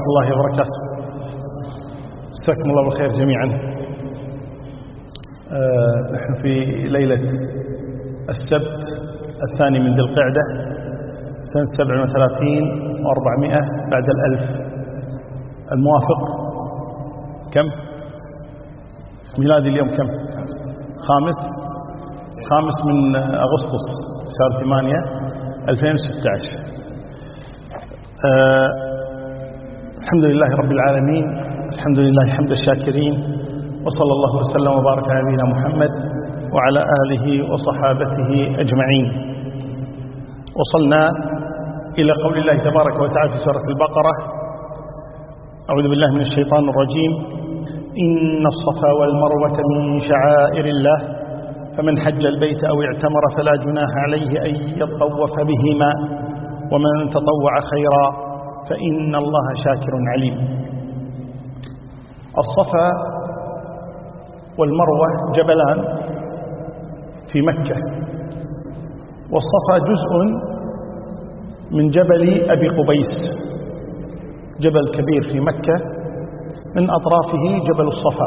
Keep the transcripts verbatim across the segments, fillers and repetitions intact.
ورحمة الله وبركاته. مساكم الله بالخير جميعا. آه نحن في ليلة السبت الثاني من ذي القعدة سنة سبع وثلاثين وأربعمائة بعد الألف، الموافق كم؟ ميلادي اليوم كم؟ خامس خامس من أغسطس شهر ثمانية ألفين وستة عشر. آه الحمد لله رب العالمين، الحمد لله حمد الشاكرين، وصلى الله وسلم وبارك على نبينا محمد وعلى آله وصحابته أجمعين. وصلنا إلى قول الله تبارك وتعالى في سورة البقرة: أعوذ بالله من الشيطان الرجيم، إن الصفا والمروة من شعائر الله فمن حج البيت أو اعتمر فلا جناح عليه أن يطوف بهما ومن تطوع خيرا فإن الله شاكر عليم. الصفا والمروة جبلان في مكة، والصفا جزء من جبل أبي قبيس، جبل كبير في مكة من أطرافه جبل الصفا.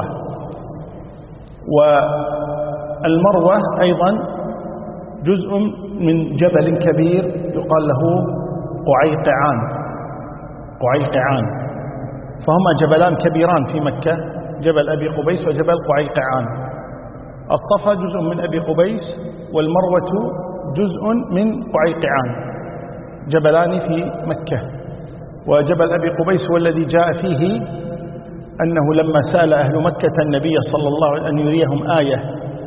والمروة أيضا جزء من جبل كبير يقال له قعيقعان قعيقعان فهما جبلان كبيران في مكة، جبل أبي قبيس وجبل قعيقعان. الصفا جزء من أبي قبيس والمروة جزء من قعيقعان، جبلان في مكة. وجبل أبي قبيس هو الذي جاء فيه أنه لما سأل أهل مكة النبي صلى الله عليه وسلم أن يريهم آية،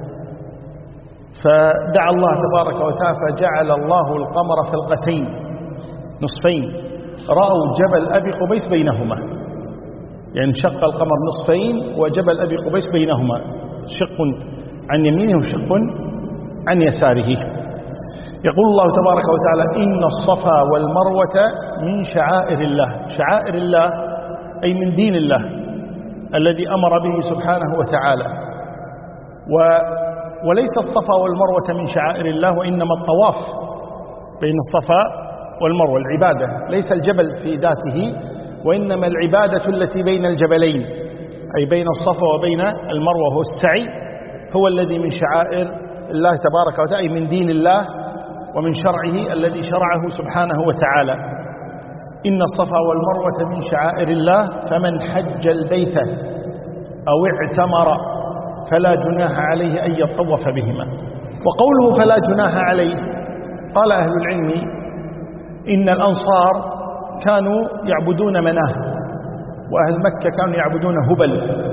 فدعا الله تبارك وتعالى فجعل الله القمر فلقتين نصفين، رأوا جبل أبي قبيس بينهما، يعني انشق القمر نصفين وجبل أبي قبيس بينهما، شق عن يمينه وشق عن يساره. يقول الله تبارك وتعالى: إن الصفا والمروة من شعائر الله. شعائر الله أي من دين الله الذي أمر به سبحانه وتعالى. و وليس الصفا والمروة من شعائر الله، وإنما الطواف بين الصفا والمروة العبادة، ليس الجبل في ذاته، وإنما العبادة التي بين الجبلين، أي بين الصفا وبين المروة، هو السعي، هو الذي من شعائر الله تبارك وتعالى، أي من دين الله ومن شرعه الذي شرعه سبحانه وتعالى. إن الصفا والمروة من شعائر الله فمن حج البيت أو اعتمر فلا جناح عليه أن يطوف بهما. وقوله فلا جناح عليه، قال أهل العلم إن الأنصار كانوا يعبدون مناه، وأهل مكة كانوا يعبدون هبل،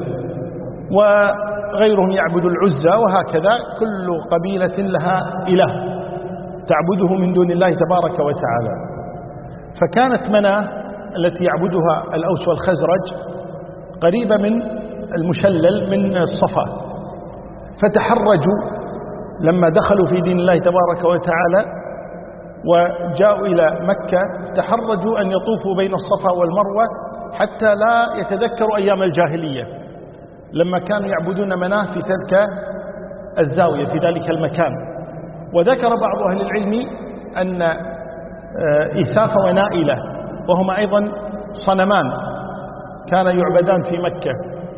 وغيرهم يعبد العزى، وهكذا كل قبيلة لها إله تعبده من دون الله تبارك وتعالى. فكانت مناه التي يعبدها الأوس والخزرج قريبة من المشلل من الصفا، فتحرجوا لما دخلوا في دين الله تبارك وتعالى وجاءوا إلى مكة، تحرجوا أن يطوفوا بين الصفا والمروة حتى لا يتذكروا أيام الجاهلية لما كانوا يعبدون مناه في تلك الزاوية في ذلك المكان. وذكر بعض أهل العلم أن إساف ونائلة، وهما أيضا صنمان كان يعبدان في مكة.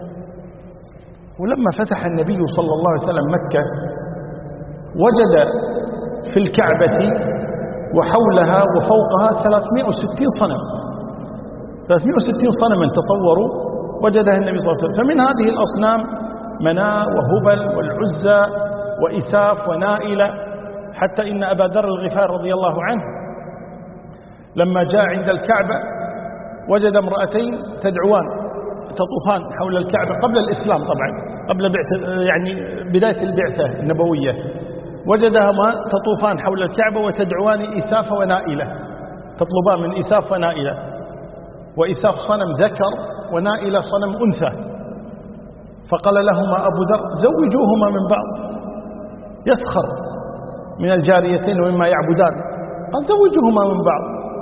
ولما فتح النبي صلى الله عليه وسلم مكة وجد في الكعبة وحولها وفوقها ثلاثمائة وستين صنم، ثلاثمائة وستين صنما تصوروا وجدها النبي صلى الله عليه وسلم. فمن هذه الأصنام مناة وهبل والعزى وإساف ونائلة، حتى إن أبا ذر الغفار رضي الله عنه لما جاء عند الكعبة وجد امرأتين تدعوان تطوفان حول الكعبة قبل الإسلام، طبعا قبل بعثة، يعني بداية البعثة النبوية، وجدهما تطوفان حول الكعبة وتدعوان إساف ونائلة، تطلبان من إساف ونائلة، وإساف صنم ذكر ونائلة صنم أنثى. فقال لهما أبو ذر: زوجوهما من بعض، يسخر من الجاريتين ومما يعبدان، قال زوجوهما من بعض.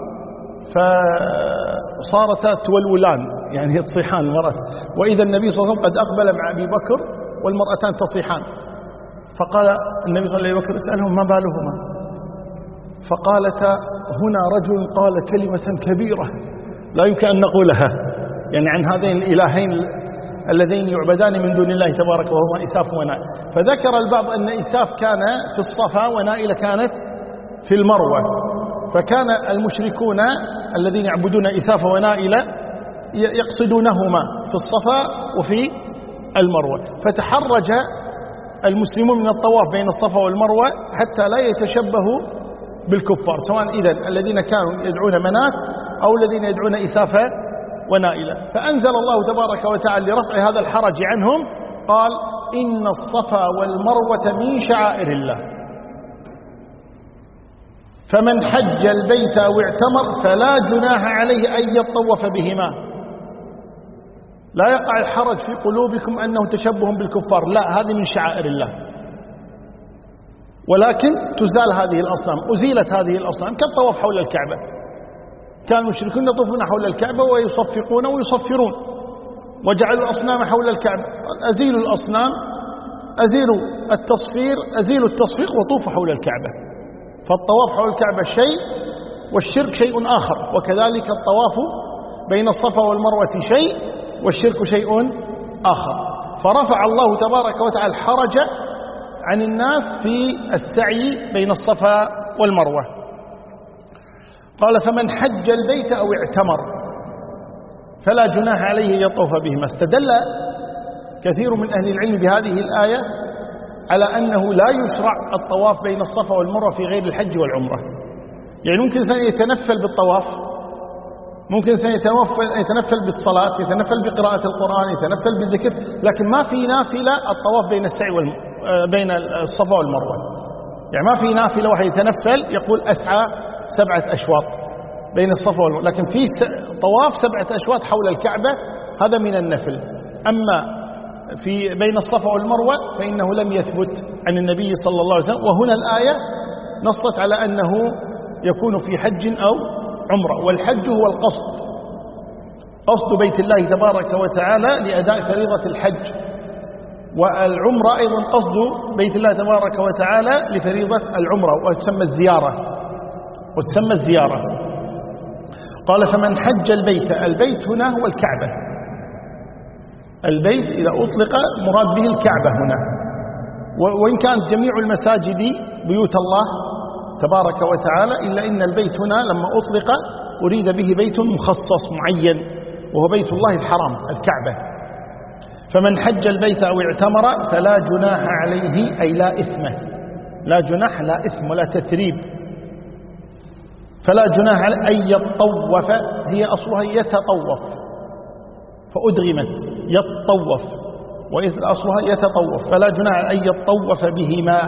فصارتا تولولان، يعني تصيحان مرات، وإذا النبي صلى الله عليه وسلم قد أقبل مع أبي بكر والمرأتان تصيحان. فقال النبي صلى الله عليه وسلم: اسألهم ما بالهما. فقالتا: هنا رجل قال كلمة كبيرة لا يمكن أن نقولها، يعني عن هذين الإلهين الذين يعبدان من دون الله تبارك وهما إساف ونائلة. فذكر البعض أن إساف كان في الصفا ونائلة كانت في المروة، فكان المشركون الذين يعبدون إساف ونائلة يقصدونهما في الصفا وفي المروة، فتحرج المسلمون من الطواف بين الصفا والمروة حتى لا يتشبهوا بالكفار، سواء إذن الذين كانوا يدعون منات أو الذين يدعون إساف ونائلة. فأنزل الله تبارك وتعالى لرفع هذا الحرج عنهم قال: إن الصفا والمروة من شعائر الله، فمن حج البيت أو اعتمر فلا جناح عليه أن يطوف بهما. لا يقع الحرج في قلوبكم أنه تشبه بالكفار، لا، هذه من شعائر الله، ولكن تزال هذه الأصنام. أزيلت هذه الأصنام كالطواف حول الكعبة، كان المشركون يطوفون حول الكعبة ويصفقون ويصفرون، وجعلوا الأصنام حول الكعبة. أزيلوا الأصنام، أزيلوا التصفير، أزيلوا التصفيق وطوفوا حول الكعبة. فالطواف حول الكعبة شيء والشرك شيء آخر، وكذلك الطواف بين الصفا والمروة شيء والشرك شيء آخر. فرفع الله تبارك وتعالى الحرج عن الناس في السعي بين الصفا والمروة. قال: فمن حج البيت أو اعتمر فلا جناح عليه يطوف بهما. استدل كثير من أهل العلم بهذه الآية على أنه لا يشرع الطواف بين الصفا والمروة في غير الحج والعمرة. يعني ممكن إنسان يتنفل بالطواف، ممكن إنسان يتنفل بالصلاة، يتنفل بقراءة القرآن، يتنفل بالذكر، لكن ما في نافلة الطواف بين السعي والم... بين الصفا والمروة. يعني ما في نافلة واحد يتنفل يقول أسعى سبعة أشواط بين الصفا والمروة، لكن في طواف سبعة أشواط حول الكعبة هذا من النفل. أما في بين الصفا والمروة فإنه لم يثبت عن النبي صلى الله عليه وسلم. وهنا الآية نصت على أنه يكون في حج أو عمرة، والحج هو القصد، قصد بيت الله تبارك وتعالى لأداء فريضة الحج، والعمرة أيضا قصد بيت الله تبارك وتعالى لفريضة العمرة، وتسمى الزيارة وتسمى الزيارة. قال: فمن حج البيت، البيت هنا هو الكعبة، البيت إذا أطلق مراد به الكعبة هنا، وإن كانت جميع المساجد بيوت الله تبارك وتعالى، إلا إن البيت هنا لما أطلق أريد به بيت مخصص معين، وهو بيت الله الحرام الكعبة. فمن حج البيت أو اعتمر فلا جناح عليه، أي لا إثمه، لا جناح، لا إثم ولا تثريب. فلا جناح عليه أن يطوف، هي أصلها يتطوف فأدغمت يطوف، وإذ أصلها يتطوف. فلا جناح أن يطوف بهما،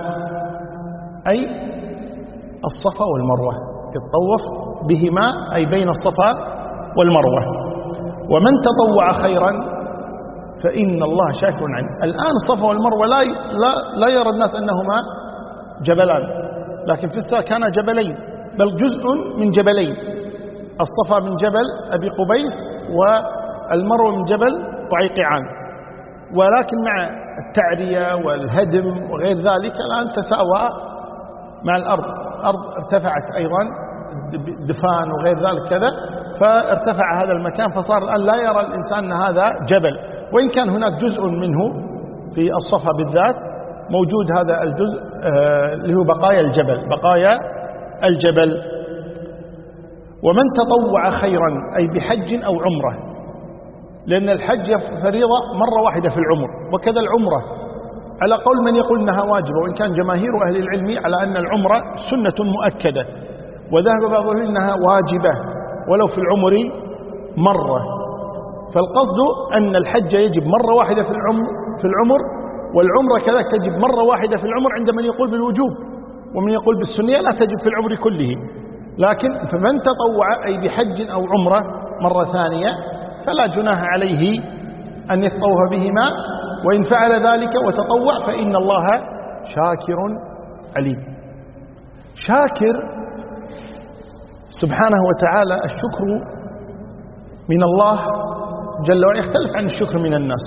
أي الصفا والمروة، يتطوف بهما أي بين الصفا والمروة. ومن تطوع خيرا فإن الله شاكر عليم. الآن الصفا والمروة لا لا لا يرى الناس أنهما جبلان، لكن في السابق كانا جبلين، بل جزء من جبلين. الصفا من جبل أبي قبيس والمروة من جبل قعيقعان، ولكن مع التعرية والهدم وغير ذلك الآن تساوى مع الأرض، الأرض ارتفعت أيضا، دفان وغير ذلك كذا، فارتفع هذا المكان، فصار الآن لا يرى الإنسان أن هذا جبل، وإن كان هناك جزء منه في الصفا بالذات موجود هذا الجزء آه اللي هو بقايا الجبل، بقايا الجبل. ومن تطوع خيرا أي بحج أو عمرة، لأن الحج فريضة مرة واحدة في العمر، وكذا العمرة على قول من يقول أنها واجبة، وإن كان جماهير أهل العلم على أن العمرة سنة مؤكدة، وذهب بعضهم أنها واجبة ولو في العمر مرة. فالقصد أن الحج يجب مرة واحدة في العمر في العمر والعمرة كذلك تجب مرة واحدة في العمر عند من يقول بالوجوب، ومن يقول بالسنية لا تجب في العمر كله. لكن فمن تطوع أي بحج أو عمرة مرة ثانية فلا جناح عليه أن يتطوف بهما، وإن فعل ذلك وتطوع فإن الله شاكر عليم. شاكر سبحانه وتعالى، الشكر من الله جل وعلا يختلف عن الشكر من الناس.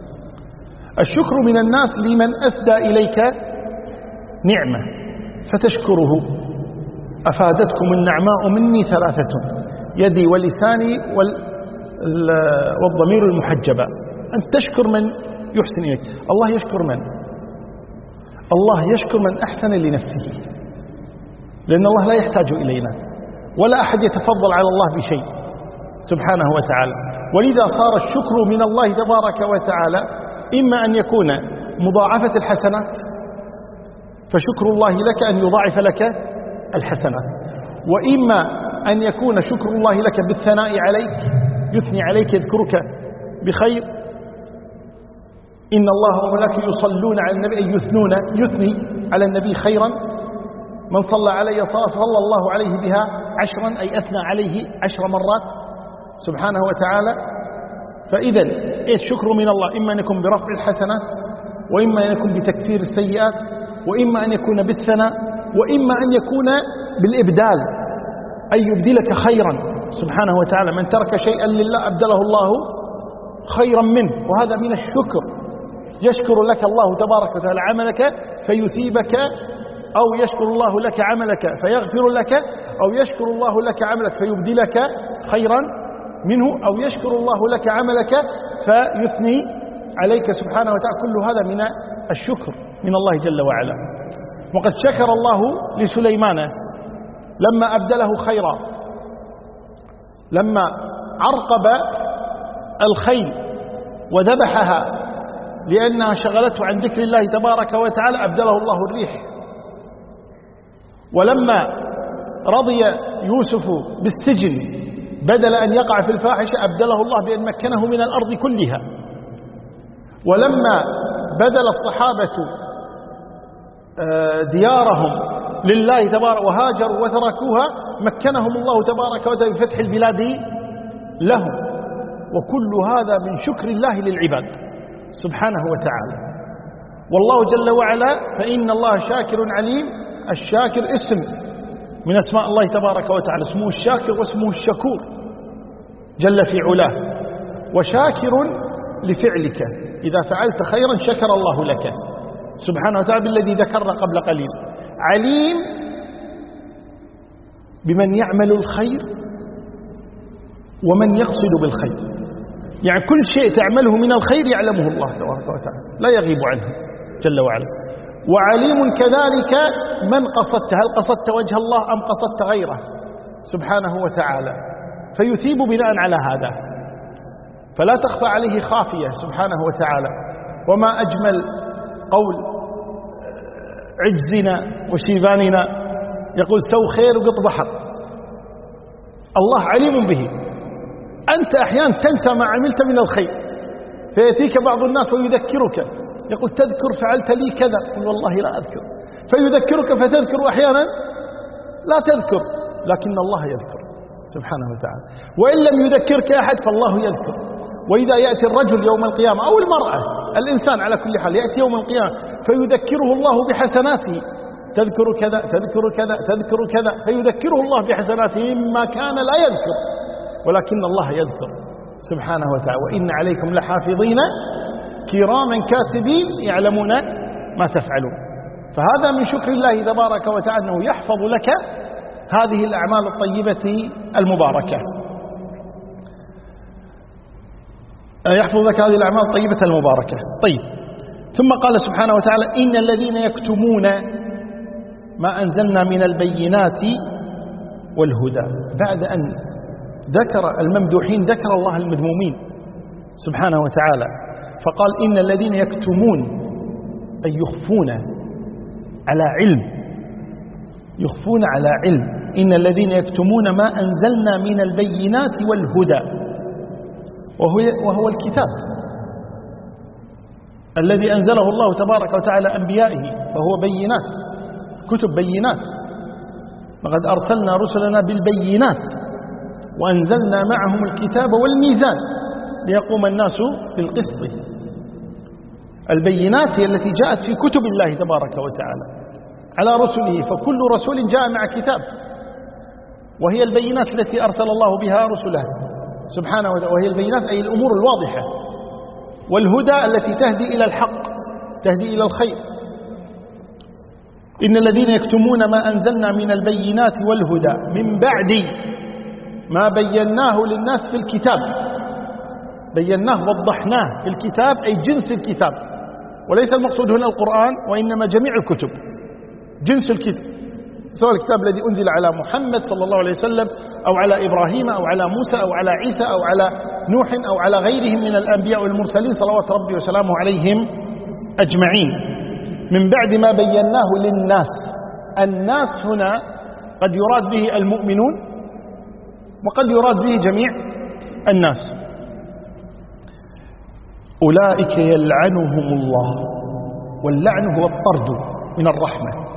الشكر من الناس لمن أسدى إليك نعمة فتشكره. أفادتكم النعماء مني ثلاثة، يدي ولساني والضمير المحجبة، أن تشكر من يحسن إليك. الله يشكر من؟ الله يشكر من أحسن لنفسه، لأن الله لا يحتاج إلينا ولا أحد يتفضل على الله بشيء سبحانه وتعالى. ولذا صار الشكر من الله تبارك وتعالى إما أن يكون مضاعفة الحسنات، فشكر الله لك أن يضاعف لك الحسنات، وإما أن يكون شكر الله لك بالثناء عليك، يثني عليك، يذكرك بخير. إن الله وملائكته يصلون على النبي، أي يثنون، يثني على النبي خيرا. من صلى علي صلاة صلى الله عليه بها عشرا، أي أثنى عليه عشر مرات سبحانه وتعالى. فإذا الشكر من الله إما أن يكون برفع الحسنات، وإما أن يكون بتكفير السيئات، وإما أن يكون بالثناء، وإما أن يكون بالإبدال، أي يبدلك خيرا سبحانه وتعالى. من ترك شيئا لله أبدله الله خيرا منه، وهذا من الشكر. يشكر لك الله تبارك وتعالى عملك فيثيبك، أو يشكر الله لك عملك فيغفر لك، أو يشكر الله لك عملك فيبدلك خيرا منه، أو يشكر الله لك عملك فيثني عليك سبحانه وتعالى. كل هذا من الشكر من الله جل وعلا. وقد شكر الله لسليمان لما أبدله خيرا، لما عرقب الخيل وذبحها لأنها شغلته عن ذكر الله تبارك وتعالى، أبدله الله الريح. ولما رضي يوسف بالسجن بدل أن يقع في الفاحشة، أبدله الله بأن مكنه من الأرض كلها. ولما بذل الصحابة ديارهم لله تبارك وهاجروا وتركوها، مكنهم الله تبارك وتعالى بفتح البلاد لهم. وكل هذا من شكر الله للعباد سبحانه وتعالى. والله جل وعلا فإن الله شاكر عليم. الشاكر اسم من أسماء الله تبارك وتعالى، اسمه الشاكر واسمه الشكور جل في علاه. وشاكر لفعلك، إذا فعلت خيرا شكر الله لك سبحانه وتعالى بالذي ذكرنا قبل قليل. عليم بمن يعمل الخير ومن يقصد بالخير، يعني كل شيء تعمله من الخير يعلمه الله تبارك وتعالى، لا يغيب عنه جل وعلا. وعليم كذلك من قصدت، هل قصدت وجه الله أم قصدت غيره سبحانه وتعالى، فيثيب بناء على هذا، فلا تخفى عليه خافية سبحانه وتعالى. وما أجمل قول عجزنا وشيباننا، يقول سو خير وقط بحر. الله عليم به. أنت أحيانا تنسى ما عملت من الخير، فيأتيك بعض الناس ويذكرك، يقول تذكر فعلت لي كذا، قل والله لا أذكر، فيذكرك فتذكر، وأحيانا لا تذكر، لكن الله يذكر سبحانه وتعالى. وإن لم يذكرك أحد فالله يذكر. وإذا يأتي الرجل يوم القيامة أو المرأة، الإنسان على كل حال يأتي يوم القيامة فيذكره الله بحسناته، تذكر كذا تذكر كذا تذكر كذا، فيذكره الله بحسناته مما كان لا يذكر، ولكن الله يذكر سبحانه وتعالى. وإن عليكم لحافظين كراما كاتبين يعلمون ما تفعلون. فهذا من شكر الله تبارك وتعالى أنه يحفظ لك هذه الأعمال الطيبة المباركة، يحفظ لك هذه الأعمال الطيبة المباركة. طيب، ثم قال سبحانه وتعالى إن الذين يكتمون ما أنزلنا من البينات والهدى. بعد أن ذكر الممدوحين ذكر الله المذمومين سبحانه وتعالى، فقال إن الذين يكتمون، أي يخفون على علم، يخفون على علم. إن الذين يكتمون ما أنزلنا من البينات والهدى، وهو, وهو الكتاب الذي أنزله الله تبارك وتعالى أنبيائه، فهو بينات، كتب بينات. لقد أرسلنا رسلنا بالبينات وأنزلنا معهم الكتاب والميزان ليقوم الناس بالقسط. البينات هي التي جاءت في كتب الله تبارك وتعالى على رسله، فكل رسول جاء مع كتاب، وهي البينات التي أرسل الله بها رسله سبحانه وتعالى، وهي البينات أي الأمور الواضحة، والهدى التي تهدي إلى الحق، تهدي إلى الخير. إن الذين يكتمون ما أنزلنا من البينات والهدى من بعد ما بيناه للناس في الكتاب، بيناه وضحناه في الكتاب أي جنس الكتاب، وليس المقصود هنا القرآن وإنما جميع الكتب، جنس الكتاب، سواء الكتاب الذي أنزل على محمد صلى الله عليه وسلم أو على إبراهيم أو على موسى أو على عيسى أو على نوح أو على غيرهم من الأنبياء والمرسلين صلوات ربي وسلامه عليهم أجمعين، من بعد ما بيناه للناس. الناس هنا قد يراد به المؤمنون وقد يراد به جميع الناس. أولئك يلعنهم الله، واللعن هو الطرد من الرحمة،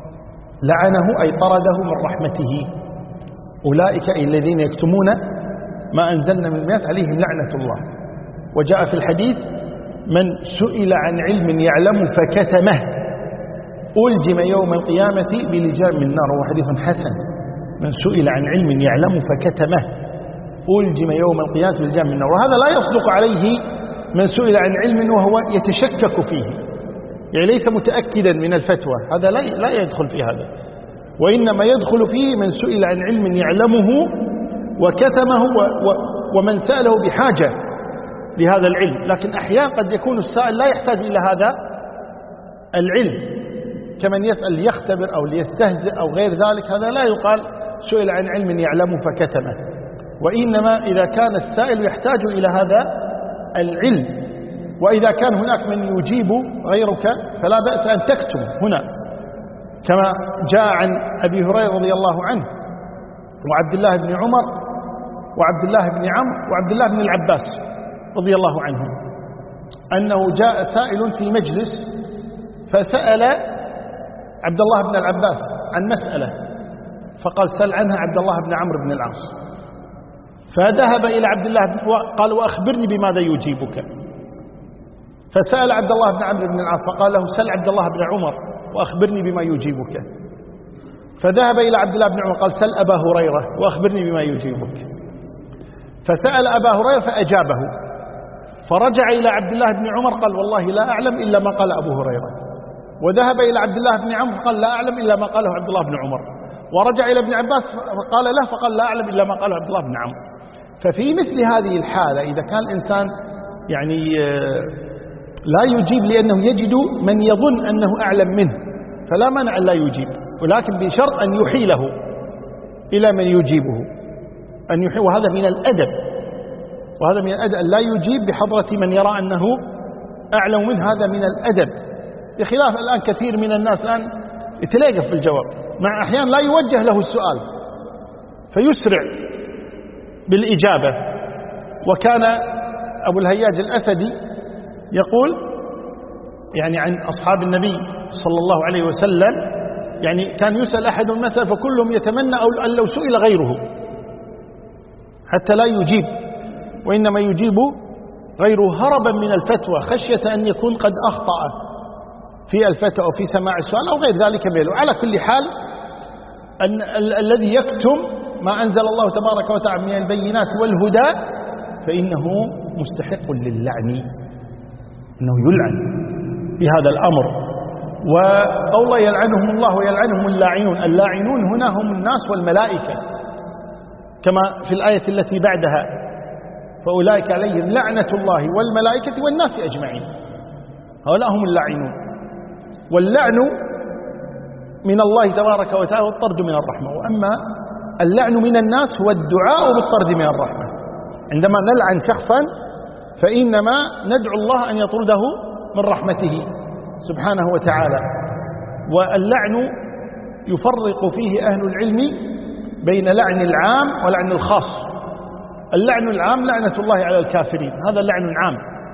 لعنه أي طرده من رحمته. أولئك أي الذين يكتمون ما أنزلنا من البينات عليهم لعنة الله. وجاء في الحديث من سئل عن علم يعلم فكتمه ألجم يوم القيامة بلجام من نار، وهو حديث حسن. من سئل عن علم يعلم فكتمه ألجم يوم القيامة بلجام من نار. وهذا لا يصدق عليه من سئل عن علم وهو يتشكك فيه، يعني ليس متأكدا من الفتوى، هذا لا لا يدخل في هذا، وإنما يدخل فيه من سئل عن علم يعلمه وكتمه ومن سأله بحاجة لهذا العلم. لكن أحيانا قد يكون السائل لا يحتاج إلى هذا العلم، كمن يسأل ليختبر أو ليستهزئ أو غير ذلك، هذا لا يقال سئل عن علم يعلمه فكتمه، وإنما إذا كان السائل يحتاج إلى هذا العلم. وإذا كان هناك من يجيب غيرك فلا بأس أن تكتم هنا، كما جاء عن أبي هريرة رضي الله عنه وعبد الله بن عمر وعبد الله بن عمرو وعبد الله بن العباس رضي الله عنهم، أنه جاء سائل في مجلس فسأل عبد الله بن العباس عن مسألة، فقال سل عنها عبد الله بن عمرو بن العاص، فذهب إلى عبد الله بن قال وأخبرني بماذا يجيبك، فسأل عبد الله بن عمرو بن العاص فقال له سل عبد الله بن عمر وأخبرني بما يجيبك، فذهب إلى عبد الله بن عمر قال سل أبا هريرة وأخبرني بما يجيبك، فسأل أبا هريرة فأجابه، فرجع إلى عبد الله بن عمر قال والله لا أعلم إلا ما قال أبو هريرة، وذهب إلى عبد الله بن عمرو قال لا أعلم إلا ما قاله عبد الله بن عمر، ورجع إلى ابن عباس فقال له فقال لا أعلم إلا ما قاله عبد الله بن عمرو. ففي مثل هذه الحالة إذا كان الإنسان يعني لا يجيب لأنه يجد من يظن أنه أعلم منه فلا مانع أن لا يجيب، ولكن بشرط أن يحيله إلى من يجيبه، أن يحيل، وهذا من الأدب، وهذا من الأدب أن لا يجيب بحضرة من يرى أنه أعلم منه، هذا من الأدب، بخلاف الآن كثير من الناس الآن يتلاقف في الجواب، مع أحيان لا يوجه له السؤال فيسرع بالإجابة. وكان أبو الهياج الأسدي يقول يعني عن أصحاب النبي صلى الله عليه وسلم، يعني كان يسأل أحد المسألة فكلهم يتمنى أن لو سئل غيره حتى لا يجيب، وإنما يجيب غيره هربا من الفتوى خشية أن يكون قد أخطأ في الفتوى أو في سماع السؤال أو غير ذلك منه. على كل حال أن ال الذي يكتم ما أنزل الله تبارك وتعالى من البينات والهدى فإنه مستحق للعن، أنه يلعن بهذا الأمر. وقوله يلعنهم الله ويلعنهم اللاعنون، اللاعنون هنا هم الناس والملائكة، كما في الآية التي بعدها فأولئك عليهم لعنة الله والملائكة والناس أجمعين، هؤلاء هم اللاعنون. واللعن من الله تبارك وتعالى والطرد من الرحمة، وأما اللعن من الناس هو الدعاء بالطرد من الرحمة. عندما نلعن شخصا فإنما ندعو الله أن يطرده من رحمته سبحانه وتعالى. واللعن يفرق فيه أهل العلم بين لعن العام ولعن الخاص. اللعن العام لعنة الله على الكافرين، هذا لعن عام.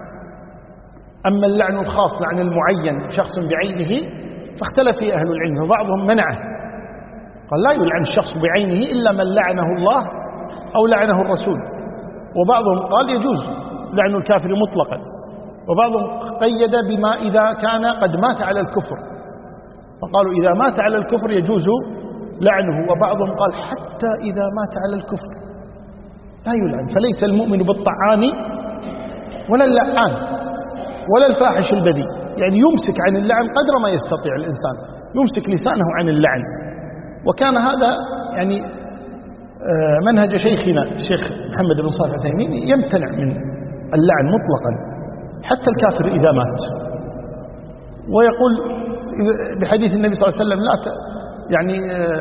أما اللعن الخاص لعن المعين شخص بعينه فاختلف فيه أهل العلم، وبعضهم منعه قال لا يلعن الشخص بعينه إلا من لعنه الله أو لعنه الرسول، وبعضهم قال يجوز لعن الكافر مطلقا، وبعضهم قيد بما إذا كان قد مات على الكفر، فقالوا إذا مات على الكفر يجوز لعنه، وبعضهم قال حتى إذا مات على الكفر لا يلعن. فليس المؤمن بالطعان ولا اللعان ولا الفاحش البذيء، يعني يمسك عن اللعن قدر ما يستطيع الإنسان، يمسك لسانه عن اللعن. وكان هذا يعني منهج شيخنا الشيخ محمد بن صالح العثيمين، يمتنع من اللعن مطلقا حتى الكافر إذا مات. ويقول بحديث النبي صلى الله عليه وسلم لا ت... يعني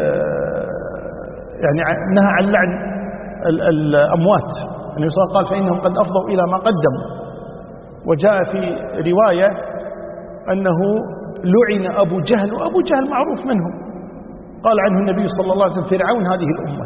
يعني نهى عن لعن الأموات. النبي صلى الله عليه وسلم قال فإنهم قد أفضوا إلى ما قدموا. وجاء في رواية أنه لعن أبو جهل، وأبو جهل معروف منهم، قال عنه النبي صلى الله عليه وسلم فرعون هذه الأمة.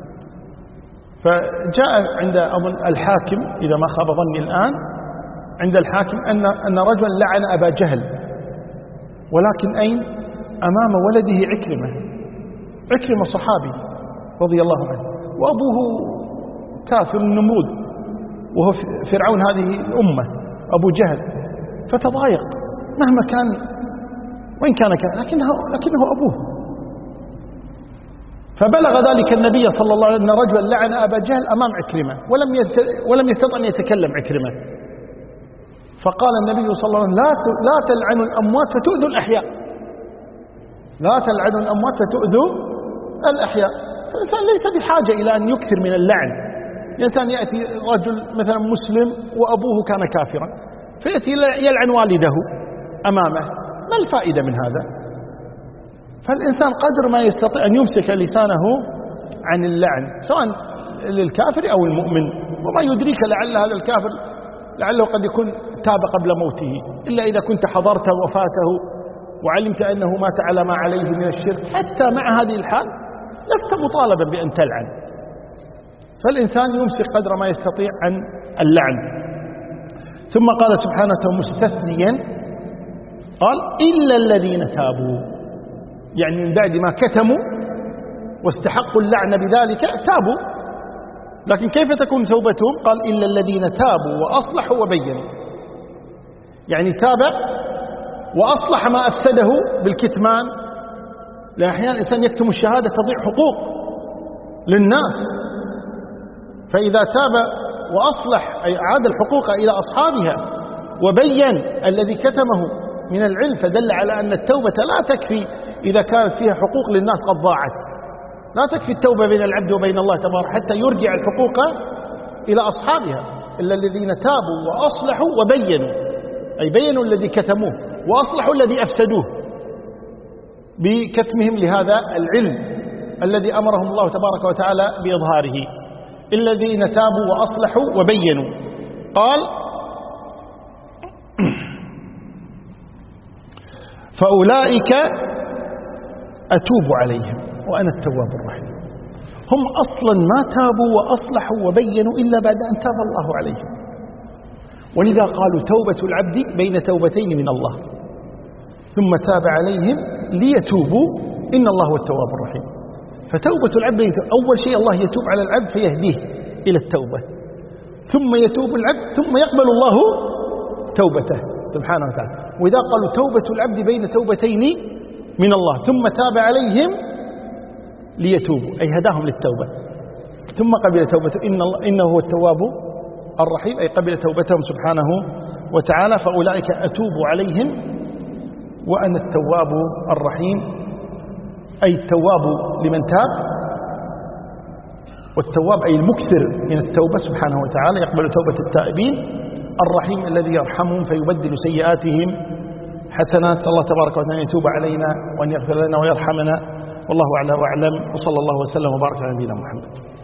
فجاء عند أظن الحاكم إذا ما خاب ظني الآن، عند الحاكم أن أن رجلا لعن أبا جهل، ولكن أين؟ أمام ولده عكرمة. عكرمة صحابي رضي الله عنه، وأبوه كافر النمرود، وهو فرعون هذه الأمة أبو جهل. فتضايق مهما كان وإن كان كان لكنه, لكنه أبوه. فبلغ ذلك النبي صلى الله عليه وسلم أن رجلا لعن أبا جهل أمام عكرمة، ولم ولم يستطع أن يتكلم عكرمة. فقال النبي صلى الله عليه وسلم لا لا تلعنوا الأموات فتؤذوا الأحياء، لا تلعنوا الأموات فتؤذوا الأحياء. فالإنسان ليس بحاجة إلى أن يكثر من اللعن. الإنسان يأتي رجل مثلا مسلم وأبوه كان كافرا، فيأتي يلعن والده أمامه، ما الفائدة من هذا؟ فالإنسان قدر ما يستطيع أن يمسك لسانه عن اللعن سواء للكافر أو المؤمن. وما يدريك لعل هذا الكافر لعله قد يكون تاب قبل موته، إلا إذا كنت حضرت وفاته وعلمت أنه مات على ما عليه من الشرك. حتى مع هذه الحال لست مطالبا بأن تلعن. فالإنسان يمسك قدر ما يستطيع عن اللعن. ثم قال سبحانه مستثنيا قال إلا الذين تابوا، يعني من بعد ما كتموا واستحقوا اللعن بذلك تابوا. لكن كيف تكون توبتهم؟ قال إلا الذين تابوا وأصلحوا وبينوا، يعني تاب وأصلح ما أفسده بالكتمان. لأن أحيانا الإنسان يكتم الشهادة تضيع حقوق للناس، فإذا تاب وأصلح أي أعاد الحقوق إلى أصحابها وبين الذي كتمه من العلم، فدل على أن التوبة لا تكفي إذا كانت فيها حقوق للناس قد ضاعت. لا تكفي التوبة بين العبد وبين الله تبارك حتى يرجع الحقوق إلى أصحابها. إلا الذين تابوا وأصلحوا وبينوا، أي بينوا الذي كتموه وأصلحوا الذي أفسدوه بكتمهم لهذا العلم الذي أمرهم الله تبارك وتعالى بإظهاره. الذين تابوا وأصلحوا وبينوا. قال فأولئك أتوب عليهم وأنا التواب الرحيم. هم أصلا ما تابوا وأصلحوا وبينوا إلا بعد أن تاب الله عليهم، ولذا قالوا توبة العبد بين توبتين من الله، ثم تاب عليهم ليتوبوا إن الله هو التواب الرحيم. فتوبة العبد أول شيء الله يتوب على العبد فيهديه إلى التوبة، ثم يتوب العبد ثم يقبل الله توبته سبحانه وتعالى. وإذا قالوا توبة العبد بين توبتين من الله ثم تاب عليهم ليتوبوا أي هداهم للتوبة، ثم قبل توبته إن الله إنه هو التواب الرحيم أي قبل توبتهم سبحانه وتعالى. فأولئك أتوب عليهم وأنا التواب الرحيم، أي التواب لمن تاب، والتواب أي المكثر من التوبة سبحانه وتعالى يقبل توبة التائبين. الرحيم الذي يرحمهم فيبدل سيئاتهم حسنات. صلى الله تبارك وتعالى أن يتوب علينا وأن يغفر لنا ويرحمنا. والله أعلى وأعلم، وصلى الله وسلم وبارك على نبينا محمد.